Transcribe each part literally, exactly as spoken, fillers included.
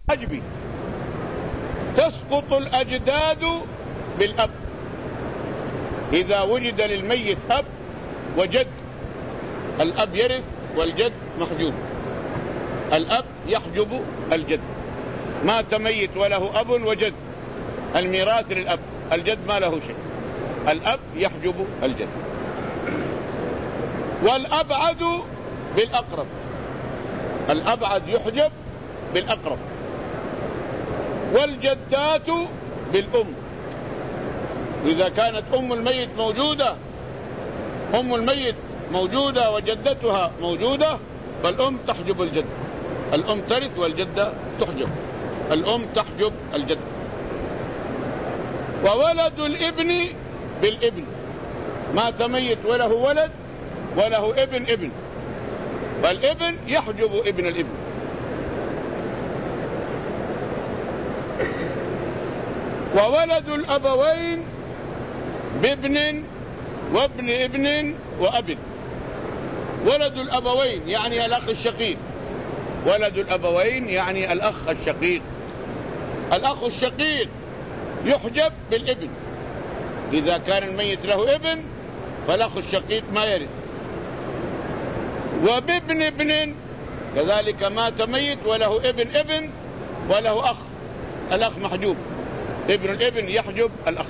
الحجب تسقط الأجداد بالأب إذا وجد للميت أب وجد. الأب يرث والجد محجوب. الأب يحجب الجد. مات ميت وله أب وجد، الميراث للأب، الجد ما له شيء، الأب يحجب الجد. والأبعد بالأقرب، الأبعد يحجب بالأقرب. والجدات بالأم، إذا كانت أم الميت موجودة، أم الميت موجودة وجدتها موجودة، فالأم تحجب الجد. الأم ترث والجدة تحجب، الأم تحجب الجد. وولد الابن بالابن، مات ميت وله ولد وله ابن ابن، فالابن يحجب ابن الابن. وولد الأبوين بابن وابن ابن وأب. ولد الأبوين يعني الأخ الشقيق، ولد الأبوين يعني الأخ الشقيق. الأخ الشقيق يحجب بالابن، إذا كان الميت له ابن فالأخ الشقيق ما يرث. وبابن ابن كذلك، مات ميت وله ابن ابن وله أخ، الأخ محجوب، ابن الابن يحجب الأخ.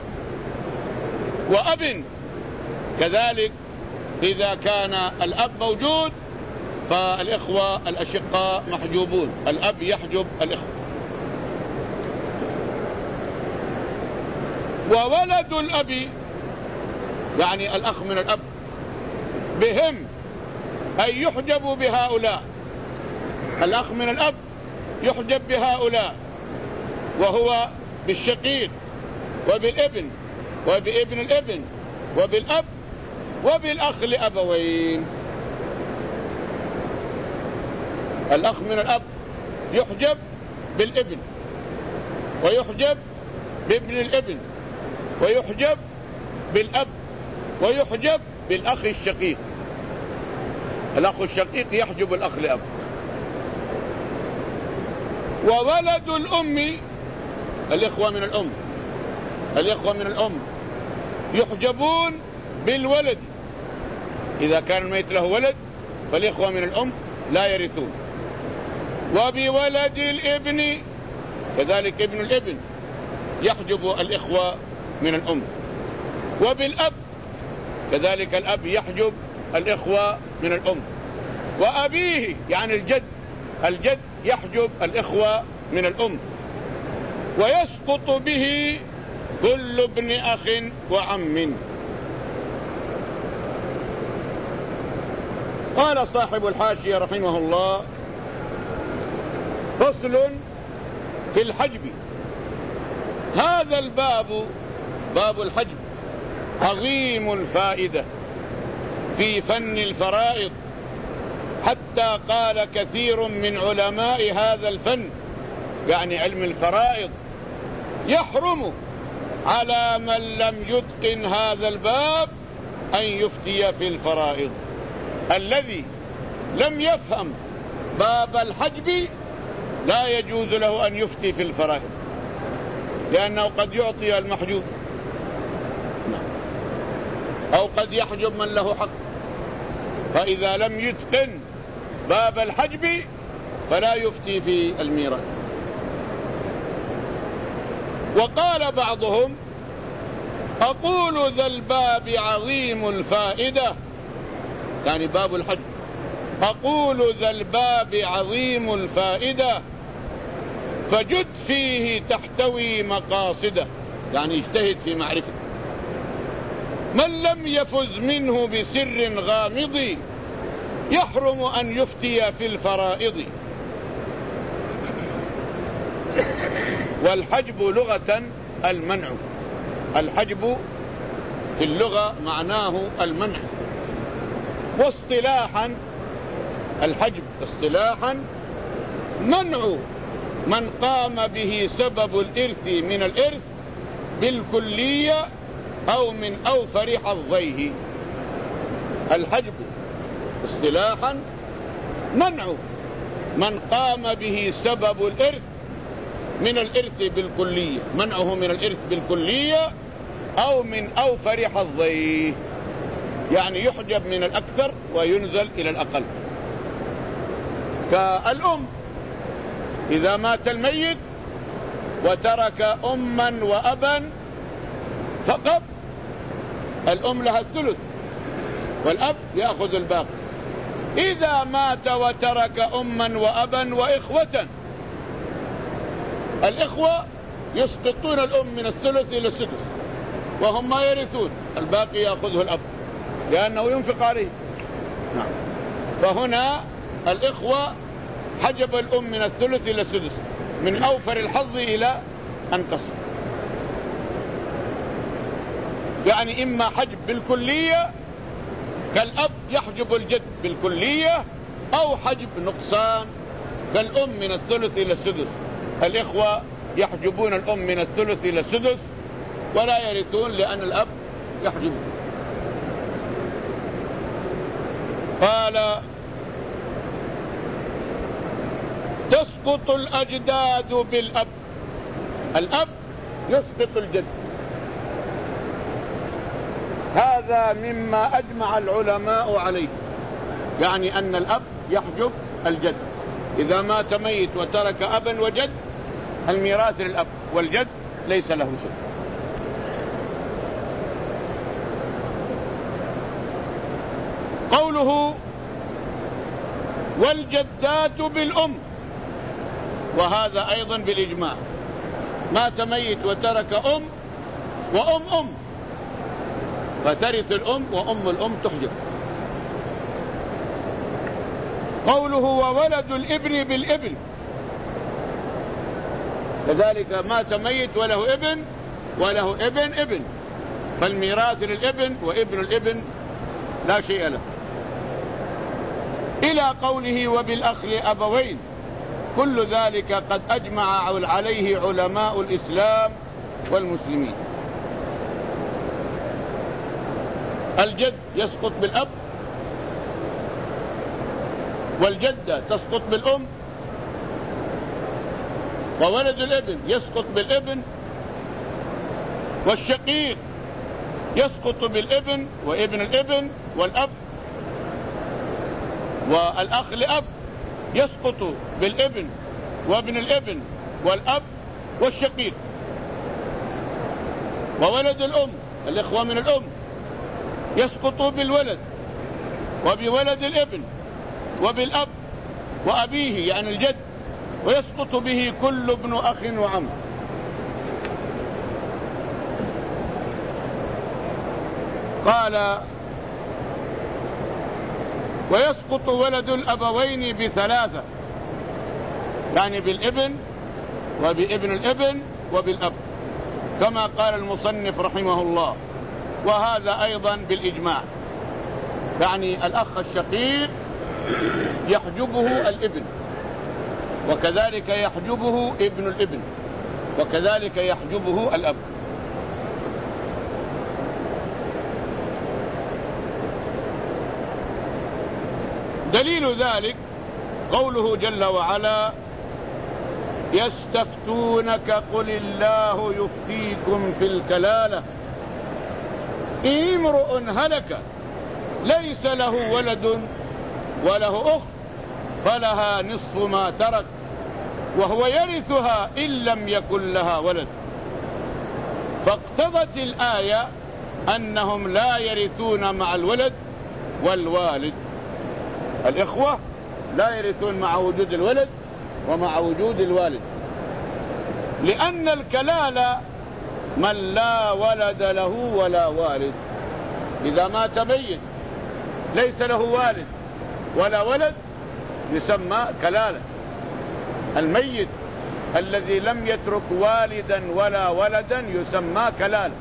وأب كذلك، إذا كان الأب موجود فالإخوة الأشقاء محجوبون، الأب يحجب الإخوة. وولد الأب يعني الأخ من الأب بهم أي يحجب بهؤلاء، الأخ من الأب يحجب بهؤلاء، وهو بالشقيق وبالابن وبابن الابن وبالأب وبالأخ لأبوين. الأخ من الأب يحجب بالابن ويحجب بابن الابن ويحجب بالأب ويحجب بالأخ الشقيق. الأخ الشقيق يحجب الأخ لأب. وولد الأم، الإخوة من الأم، الإخوة من الأم يحجبون بالولد، إذا كان الميت له ولد فالإخوة من الأم لا يرثون. وبولد الابن كذلك، ابن الابن يحجب الإخوة من الأم. وبالأب كذلك، الأب يحجب الإخوة من الأم. وأبيه يعني الجد، الجد يحجب الإخوة من الأم. ويسقط به كل ابن أخ وعم. قال صاحب الحاشية رحمه الله: فصل في الحجب. هذا الباب، باب الحجب، عظيم الفائدة في فن الفرائض، حتى قال كثير من علماء هذا الفن يعني علم الفرائض: يحرم على من لم يتقن هذا الباب أن يفتي في الفرائض. الذي لم يفهم باب الحجب لا يجوز له أن يفتي في الفرائض، لأنه قد يعطي المحجوب أو قد يحجب من له حق. فإذا لم يتقن باب الحجب فلا يفتي في الميراث. وقال بعضهم: أقول ذا الباب عظيم الفائدة، يعني باب الحجب، أقول ذا الباب عظيم الفائدة، فجد فيه تحتوي مقاصده، يعني اجتهد في معرفة. من لم يفز منه بسر غامض يحرم أن يفتي في الفرائض. والحجب لغة المنع، الحجب في اللغة معناه المنع. واصطلاحا الحجب اصطلاحا منع من قام به سبب الإرث من الإرث بالكلية أو من أوفر حظيه. الحجب اصطلاحا منع من قام به سبب الإرث من الإرث بالكلية، منعه من الإرث بالكلية أو من أوفر حظيه، يعني يحجب من الأكثر وينزل إلى الأقل. كالأم إذا مات الميت وترك أما وأبا فقط، الأم لها الثلث والأب يأخذ الباقي. إذا مات وترك أما وأبا وإخوة، الإخوة يسقطون الأم من الثلث إلى السدس وهم ما يرثون، الباقي يأخذه الأب لأنه ينفق عليه. نعم. فهنا الإخوة حجب الأم من الثلث إلى السدس، من أوفر الحظ إلى أنقص، يعني إما حجب بالكلية كالأب يحجب الجد بالكلية، أو حجب نقصان كالأم من الثلث إلى السدس. الإخوة يحجبون الأم من الثلث إلى السدس ولا يرثون لأن الأب يحجب. قال تسقط الأجداد بالأب، الأب يسقط الجد. هذا مما أجمع العلماء عليه، يعني أن الأب يحجب الجد. إذا مات ميت وترك أبا وجد، الميراث للأب والجد ليس له شيء. قوله والجدات بالأم، وهذا أيضا بالإجماع، مات ميت وترك أم وأم أم، فترث الأم وأم الأم تحجب. قوله وولد الابن بالابن، كذلك مات ميت وله ابن وله ابن ابن، فالميراث للابن وابن الابن لا شيء له. إلى قوله وبالأخ لأبوين، كل ذلك قد أجمع عليه علماء الإسلام والمسلمين. الجد يسقط بالأب، والجدة تسقط بالأم، وولد الابن يسقط بالابن، والشقيق يسقط بالابن وابن الابن والأب، والأخ لأب يسقط بالابن وابن الابن والأب والشقيق، وولد الأم الإخوة من الأم يسقط بالولد وبولد الابن وبالأب وأبيه يعني الجد، ويسقط به كل ابن أخ وعم. قال ويسقط ولد الأبوين بثلاثة، يعني بالابن وبابن الابن وبالأب، كما قال المصنف رحمه الله. وهذا أيضا بالإجماع، يعني الأخ الشقيق يحجبه الابن، وكذلك يحجبه ابن الابن، وكذلك يحجبه الأب. دليل ذلك قوله جل وعلا يستفتونك قل الله يفتيكم في الكلالة إن امرؤ هلك ليس له ولد وله أخت فلها نصف ما ترك وهو يرثها إن لم يكن لها ولد. فاقتضت الآية أنهم لا يرثون مع الولد والوالد، الإخوة لا يرثون مع وجود الولد ومع وجود الوالد، لأن الكلالة من لا ولد له ولا والد. إذا مات ميت ليس له والد ولا ولد يسمى كلالة. الميت الذي لم يترك والدا ولا ولدا يسمى كلالة،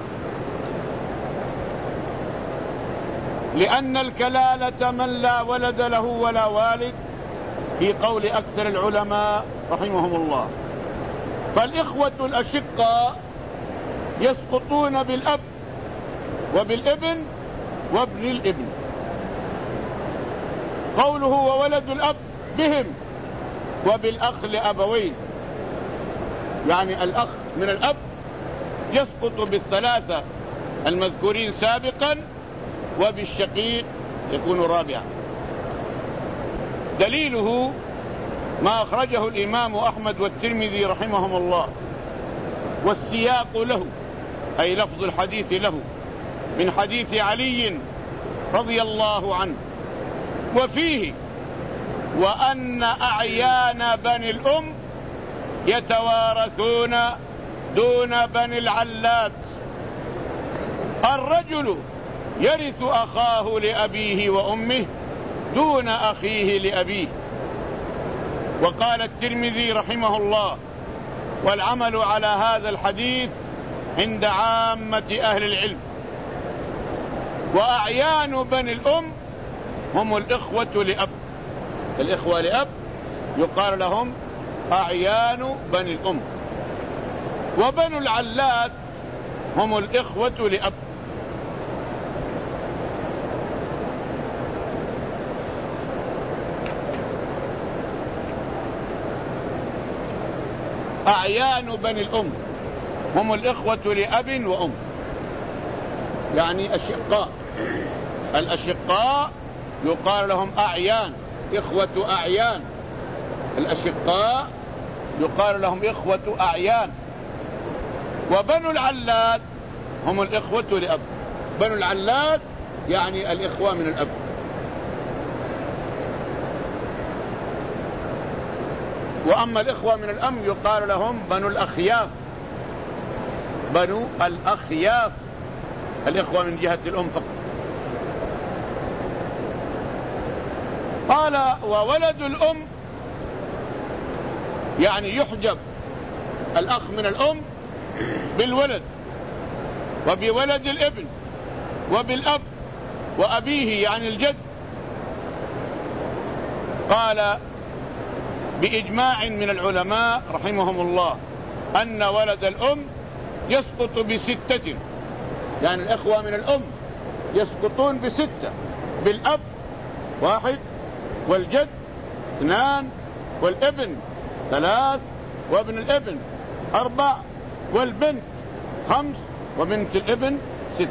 لأن الكلالة من لا ولد له ولا والد في قول أكثر العلماء رحمهم الله. فالإخوة الأشقاء يسقطون بالأب وبالابن وابن الابن. قوله وولد الأب بهم وبالأخ لأبوين، يعني الأخ من الأب يسقط بالثلاثة المذكورين سابقا، وبالشقيق يكون رابعا. دليله ما أخرجه الإمام أحمد والترمذي رحمهم الله، والسياق له أي لفظ الحديث له من حديث علي رضي الله عنه، وفيه: وأن أعيان بني الأم يتوارثون دون بني العلات، الرجل يرث أخاه لأبيه وأمه دون أخيه لأبيه. وقال الترمذي رحمه الله: والعمل على هذا الحديث عند عامة أهل العلم. وأعيان بني الأم هم الإخوة لأب، الإخوة لأب يقال لهم أعيان بني الأم، وبنو العلات هم الإخوة لأب. أعيان بني الأم هم الإخوة لأب وأم، يعني أشقاء. الأشقاء يقال لهم أعيان، إخوة أعيان. الأشقاء يقال لهم إخوة أعيان. وبنو العلات هم الإخوة لأب. بنو العلات يعني الإخوة من الأب. وأما الإخوة من الأم يقال لهم بنو الأخياف. بنو الأخياف الإخوة من جهة الأم فقط. قال: وولد الأم يعني يحجب الأخ من الأم بالولد، وبولد الابن، وبالأب، وأبيه يعني الجد. قال بإجماع من العلماء رحمهم الله أن ولد الأم يسقط بستة، يعني الإخوة من الأم يسقطون بستة: بالأب واحد، والجد اثنان، والابن ثلاث، وابن الابن أربع، والبنت خمس، وبنت الابن ست.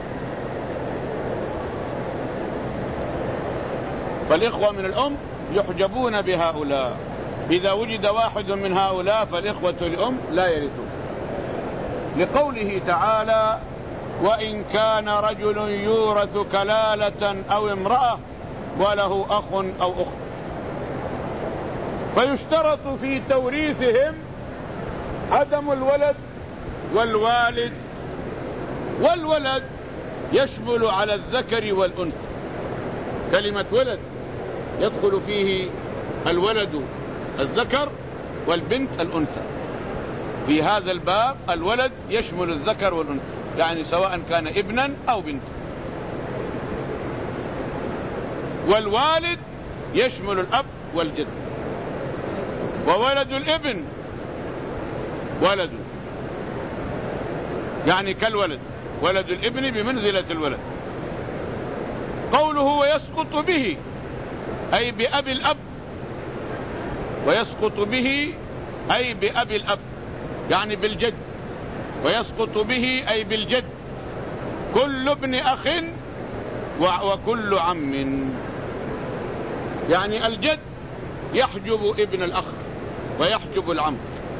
فالإخوة من الأم يحجبون بهؤلاء. إذا وجد واحد من هؤلاء فالإخوة الأم لا يرثون، لقوله تعالى: وإن كان رجل يورث كلالة أو امرأة وله أخ أو أخت. فيشترط في توريثهم عدم الولد والوالد، والولد يشمل على الذكر والأنثى. كلمة ولد يدخل فيه الولد الذكر والبنت الأنثى. في هذا الباب الولد يشمل الذكر والأنثى، يعني سواء كان ابنا أو بنتا. والوالد يشمل الأب والجد. وولد الابن ولد، يعني كالولد. ولد الابن بمنزلة الولد. قوله ويسقط به أي بأب الأب، ويسقط به أي بأب الأب يعني بالجد، ويسقط به أي بالجد كل ابن أخ وكل عم، يعني الجد يحجب ابن الأخ ويحجب العم.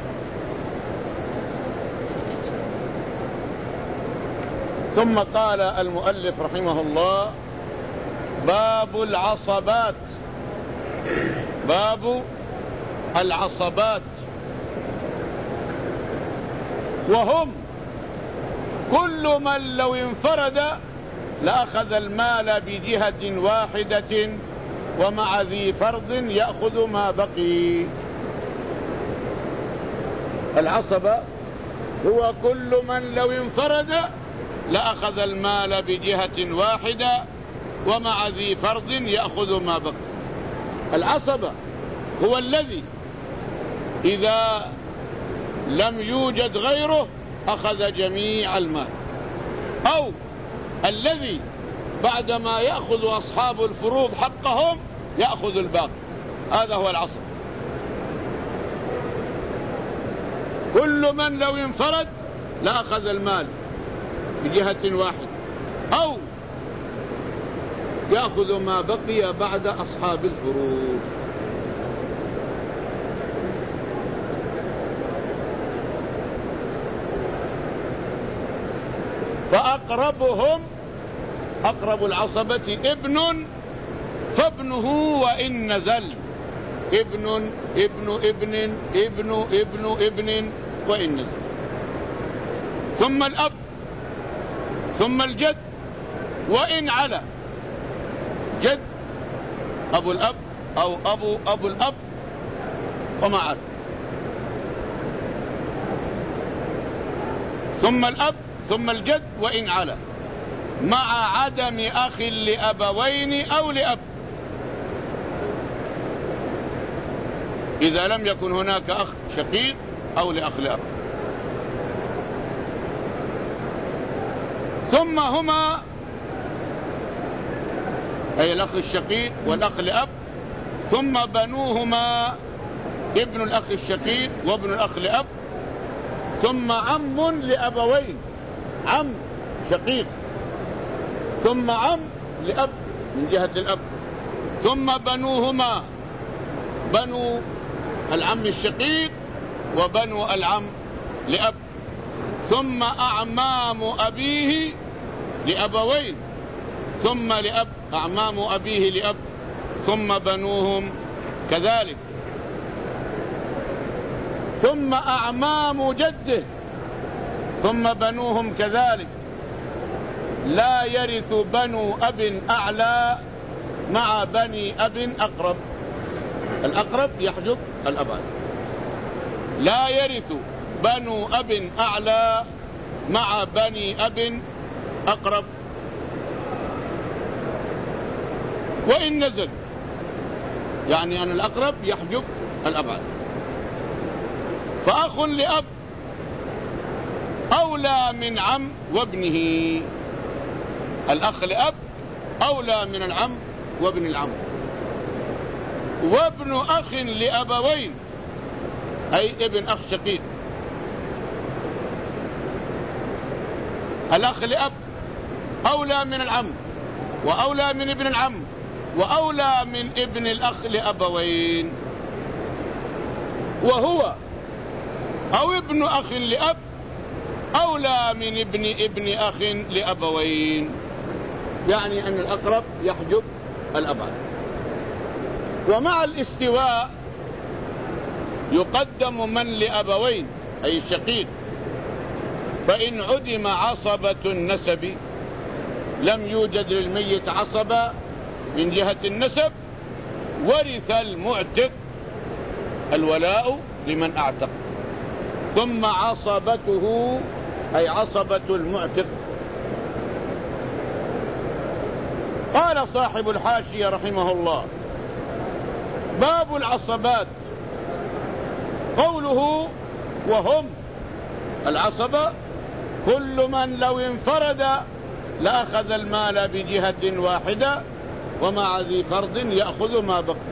ثم قال المؤلف رحمه الله: باب العصبات. باب العصبات، وهم كل من لو انفرد لأخذ المال بجهة واحدة ومع ذي فرض يأخذ ما بقي. العصبة هو كل من لو انفرد لأخذ المال بجهة واحدة ومع ذي فرض يأخذ ما بقي. العصبة هو الذي إذا لم يوجد غيره أخذ جميع المال، أو الذي بعدما يأخذ أصحاب الفروض حقهم يأخذ الباقي. هذا هو العصب. كل من لو انفرد لأخذ المال بجهة واحدة، أو يأخذ ما بقي بعد أصحاب الفروض. فأقربهم أقرب العصبة ابن فابنه وإن نزل، ابن ابن ابن ابن ابن ابن وإن نزل، ثم الأب، ثم الجد وإن علا، جد أبو الأب أو أبو أبو الأب وما علا، ثم الأب ثم الجد وإن علا، مع عدم أخ لأبوين أو لأب، إذا لم يكن هناك أخ شقيق أو لأخ لأب. ثم هما أي الأخ الشقيق والأخ لأب، ثم بنوهما ابن الأخ الشقيق وابن الأخ لأب، ثم عم لأبوين، عم شقيق، ثم عم لأب من جهة الأب، ثم بنوهما بنو العم الشقيق وبنو العم لأب، ثم أعمام أبيه لأبوين، ثم لأب أعمام أبيه لأب، ثم بنوهم كذلك، ثم أعمام جده، ثم بنوهم كذلك. لا يرث بنو أب أعلى مع بني أب أقرب، الأقرب يحجب الأبعد. لا يرث بنو أب أعلى مع بني أب أقرب، وإن نزل يعني أن الأقرب يحجب الأبعد. فأخ لأب أولى من عم وابنه، الأخ لأب أولى من العم وابن العم، وابن أخ لأبوين أي ابن أخ شقيق، الأخ لأب أولى من العم وأولى من ابن العم وأولى من ابن الأخ لأبوين، وهو أو ابن أخ لأب أولى من ابن ابن أخ لأبوين، يعني أن الأقرب يحجب الأبعد. ومع الاستواء يقدم من لأبوين أي الشقيق، فإن عدم عصبة النسب لم يوجد للميت عصبة من جهة النسب، ورث المعتق الولاء لمن أعتق، ثم عصبته أي عصبة المعتق. قال صاحب الحاشية رحمه الله: باب العصبات، قوله وهم العصبة كل من لو انفرد لأخذ المال بجهة واحدة، ومع ذي فرض يأخذ ما بقي.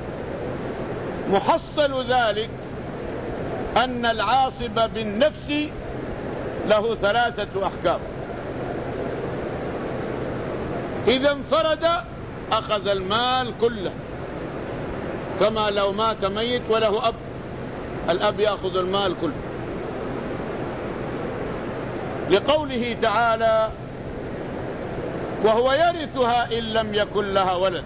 محصل ذلك أن العاصب بالنفس له ثلاثة أحكام: إذا انفرد أخذ المال كله، كما لو مات ميت وله أب، الأب يأخذ المال كله، لقوله تعالى: وهو يرثها إن لم يكن لها ولد.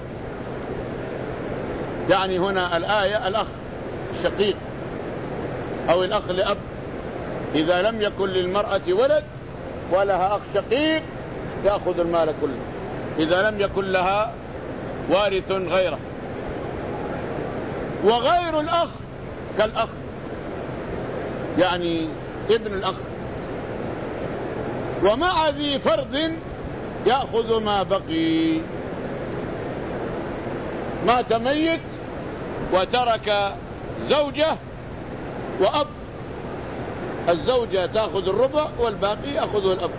يعني هنا الآية الأخ الشقيق أو الأخ لأب إذا لم يكن للمرأة ولد ولها أخ شقيق يأخذ المال كله، إذا لم يكن لها وارث غيره. وغير الأخ كالأخ، يعني ابن الأخ، ومع ذي فرض يأخذ ما بقي. مات ميت وترك زوجة وأب، الزوجة تأخذ الربع والباقي يأخذه الأب،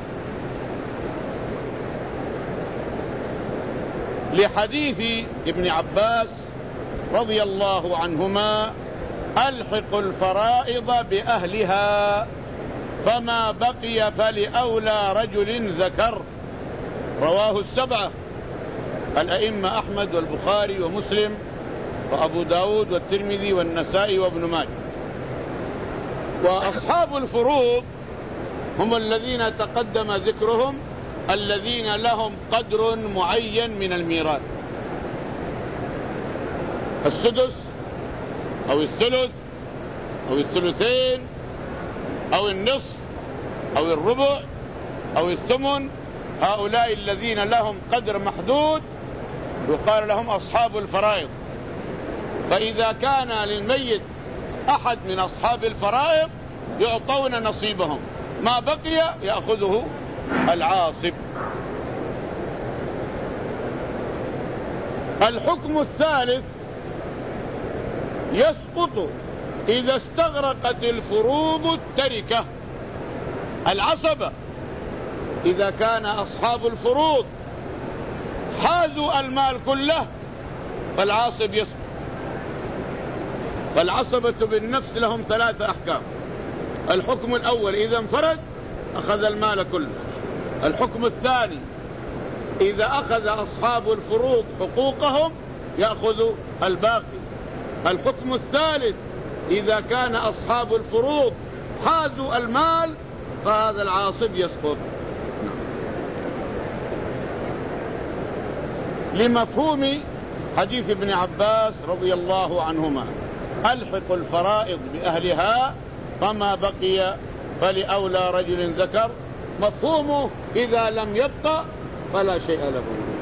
لحديث ابن عباس رضي الله عنهما ألحق الفرائض بأهلها فما بقي فلأولى رجل ذكر. رواه السبعة الأئمة أحمد والبخاري ومسلم وأبو داود والترمذي والنسائي وابن ماجه. وأصحاب الفروض هم الذين تقدم ذكرهم، الذين لهم قدر معين من الميراث، السدس أو الثلث أو الثلثين أو النصف أو الربع أو الثمن. هؤلاء الذين لهم قدر محدود يقال لهم أصحاب الفرائض. فإذا كان للميت أحد من أصحاب الفرائض يعطون نصيبهم، ما بقي يأخذه العاصب. الحكم الثالث يسقط إذا استغرقت الفروض التركة. العصبة إذا كان أصحاب الفروض حازوا المال كله فالعاصب يسقط. فالعصبة بالنفس لهم ثلاثة أحكام. الحكم الأول إذا انفرد أخذ المال كله. الحكم الثاني إذا أخذ أصحاب الفروض حقوقهم يأخذ الباقي. الحكم الثالث إذا كان أصحاب الفروض حازوا المال فهذا العاصب يسقط. لمفهوم حديث ابن عباس رضي الله عنهما ألحق الفرائض بأهلها فما بقي فلأولى رجل ذكر، مفهومه إذا لم يبقى فلا شيء له.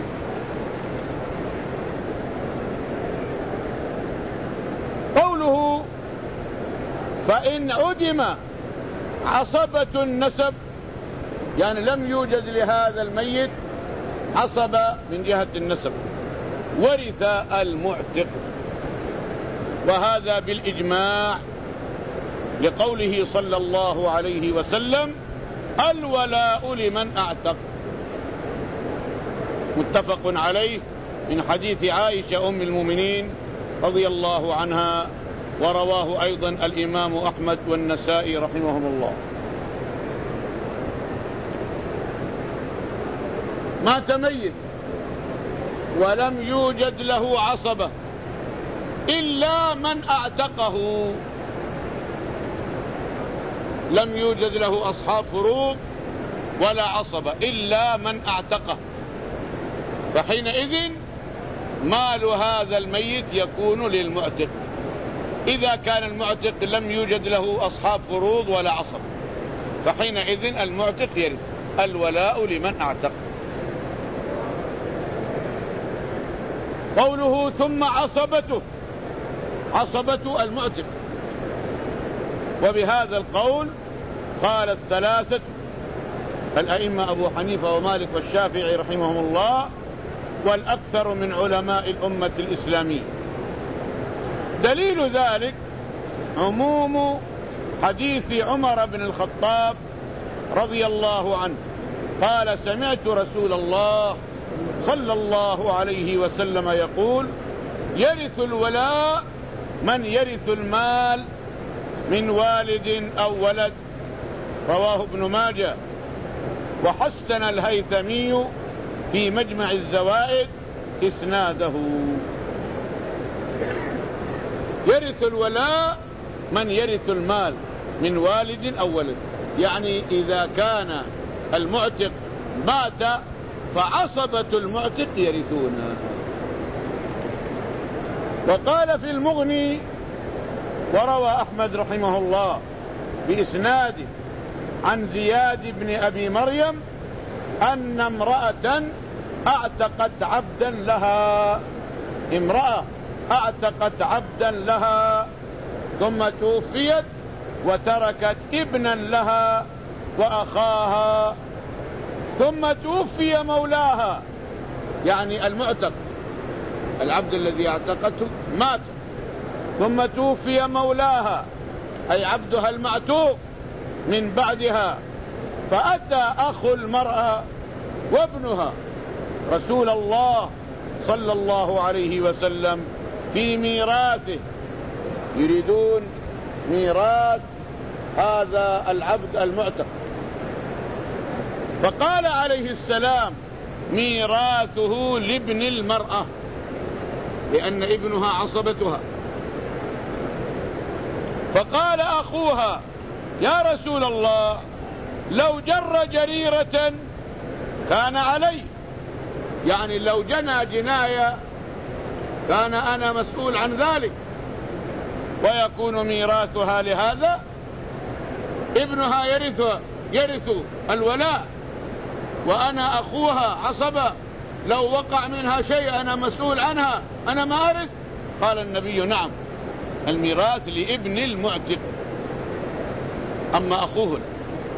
قوله فإن عدم عصبة النسب، يعني لم يوجد لهذا الميت عصبة من جهة النسب، ورث المعتق، وهذا بالإجماع لقوله صلى الله عليه وسلم الولاء لمن أعتق، متفق عليه من حديث عائشة أم المؤمنين رضي الله عنها، ورواه أيضا الإمام أحمد والنسائي رحمهم الله. مات ميت ولم يوجد له عصبة إلا من أعتقه، لم يوجد له أصحاب فروض ولا عصبة إلا من أعتقه، فحينئذ مال هذا الميت يكون للمعتق. إذا كان المعتق لم يوجد له أصحاب فروض ولا عصبة فحينئذ المعتق يرث، الولاء لمن أعتق. قوله ثم عصبته، عصبة المعتق، وبهذا القول قال الثلاثة الأئمة أبو حنيفة ومالك والشافعي رحمهم الله، والأكثر من علماء الأمة الإسلامية. دليل ذلك عموم حديث عمر بن الخطاب رضي الله عنه قال سمعت رسول الله صلى الله عليه وسلم يقول يرث الولاء من يرث المال من والد أو ولد، رواه ابن ماجه، وحسن الهيثمي في مجمع الزوائد إسناده. يرث الولاء من يرث المال من والد أو ولد، يعني إذا كان المعتق مات فعصبة المعتق يرثونه. وقال في المغني وروى أحمد رحمه الله بإسناد عن زياد بن أبي مريم أن امرأة أعتقت عبدا لها، امرأة أعتقت عبدا لها ثم توفيت وتركت ابنا لها وأخاها، ثم توفي مولاها، يعني المعتق العبد الذي اعتقته مات، ثم توفي مولاها أي عبدها المعتوق من بعدها، فأتى أخو المرأة وابنها رسول الله صلى الله عليه وسلم في ميراثه يريدون ميراث هذا العبد المعتق. فقال عليه السلام ميراثه لابن المرأة، لأن ابنها عصبتها. فقال أخوها يا رسول الله لو جر جريرة كان علي، يعني لو جنى جناية كان أنا مسؤول عن ذلك، ويكون ميراثها لهذا، ابنها يرثها يرث الولاء وأنا أخوها عصبة، لو وقع منها شيء أنا مسؤول عنها، أنا ما أرث. قال النبي نعم، الميراث لابن المعتق، أما أخوه لا.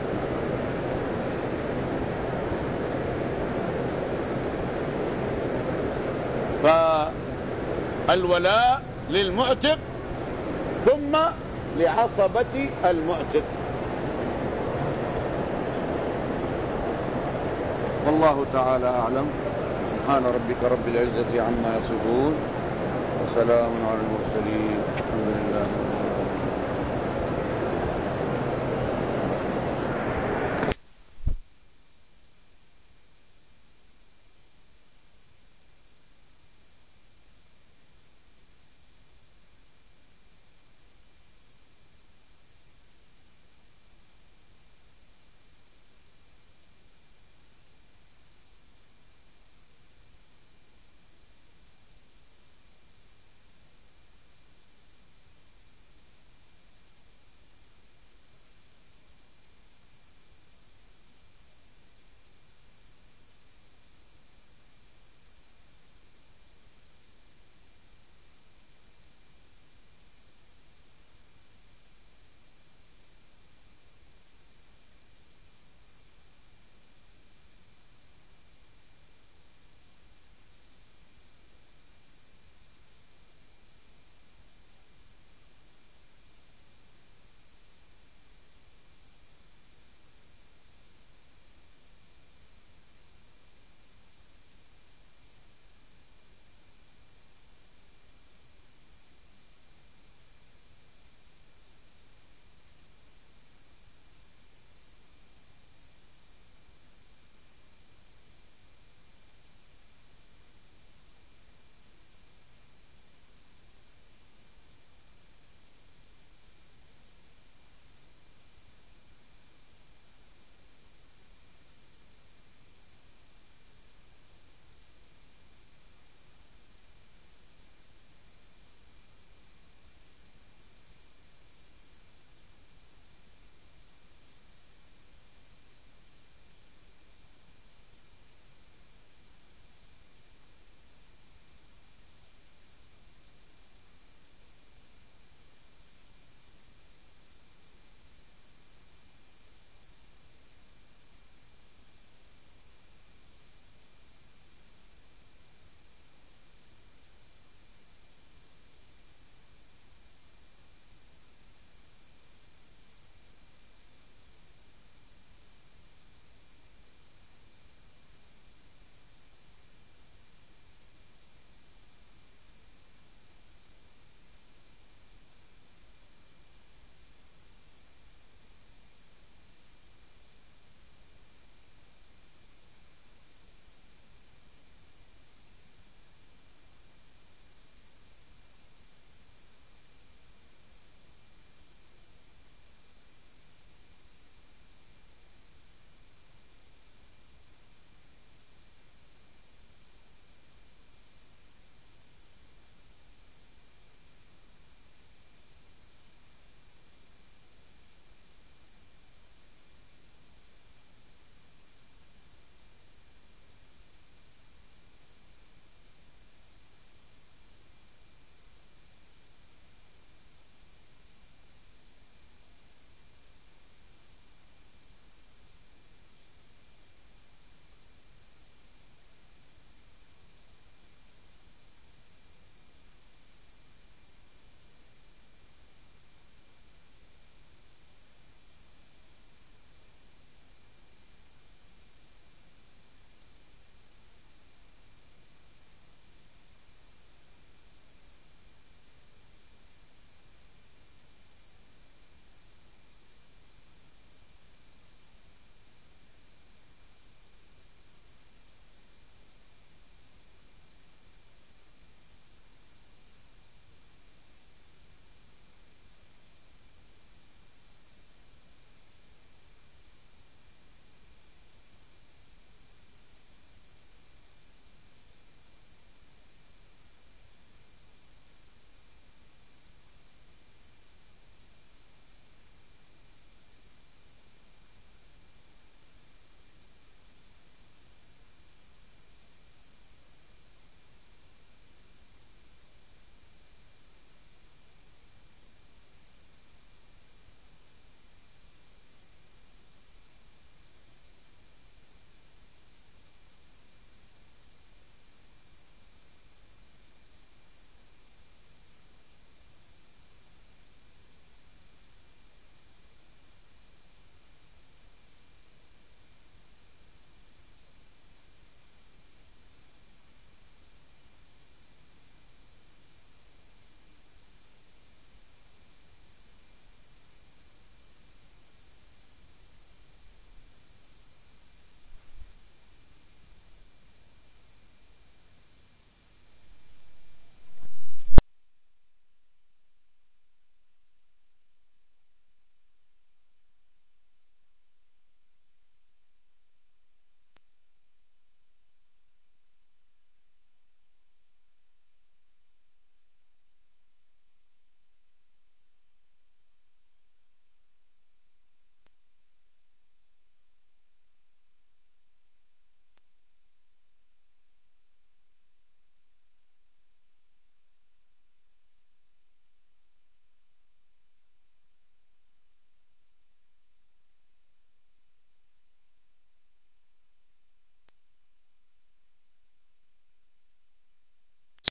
فالولاء للمعتق ثم لعصبة المعتق. والله تعالى أعلم. سبحان ربك رب العزة عما يصفون وسلام على المرسلين، الحمد لله.